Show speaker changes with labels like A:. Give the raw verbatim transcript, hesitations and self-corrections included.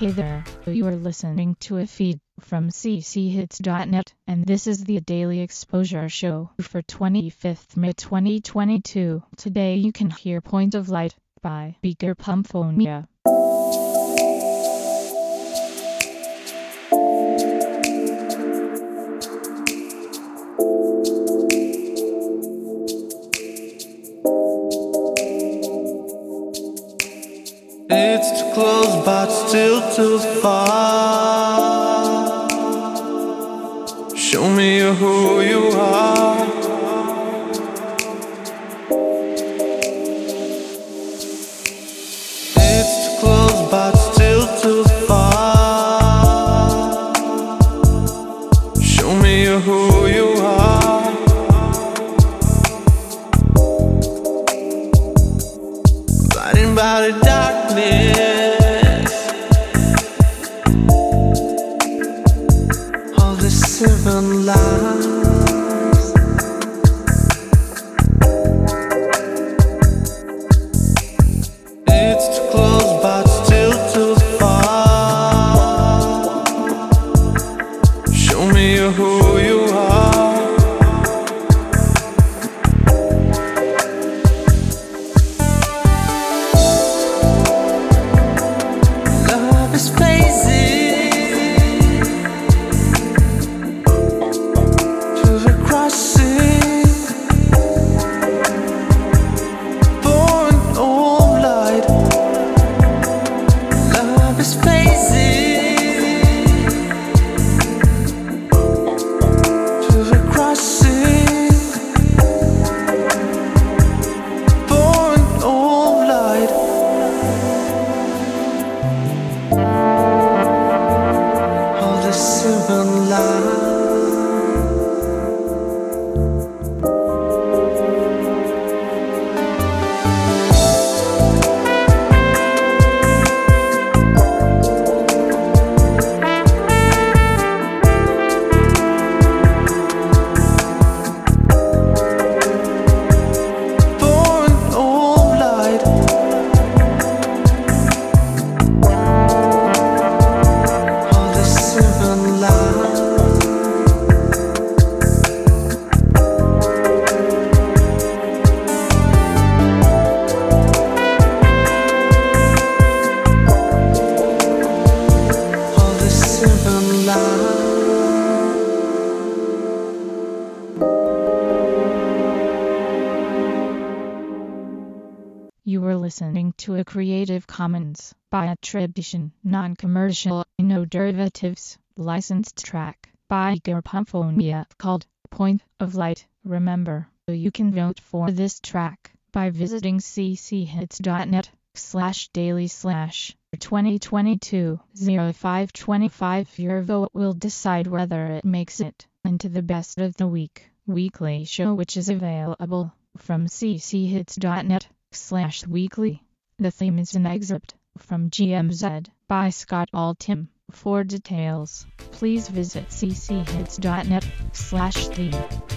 A: Hey there, you are listening to a feed from c c hits dot net, and this is the Daily Exposure Show for twenty-fifth May twenty twenty-two. Today you can hear Point of Light by Beaker Pumphonia.
B: It's too close but still too far. Show me who you are. It's too close but still too far. Show me who you are. Blinded by the darkness, all the seven lies. It's too close but still too far. Show me who you are. Love is phasing to the crossing, born of light. Love is phasing to the crossing, born of light. All the seven lies. Born of light. All the seven lies. All the seven lies.
A: You were listening to a Creative Commons by attribution, non-commercial, no derivatives, licensed track by Beaker Pumphonia called Point of Light. Remember, you can vote for this track by visiting c c hits dot net slash daily slash twenty twenty-two oh five twenty-five. Your vote will decide whether it makes it into the best of the week weekly show, which is available from c c hits dot net slash weekly. The theme is an excerpt from G M Z by Scott Altham. For details, please visit c c hits dot net slash theme.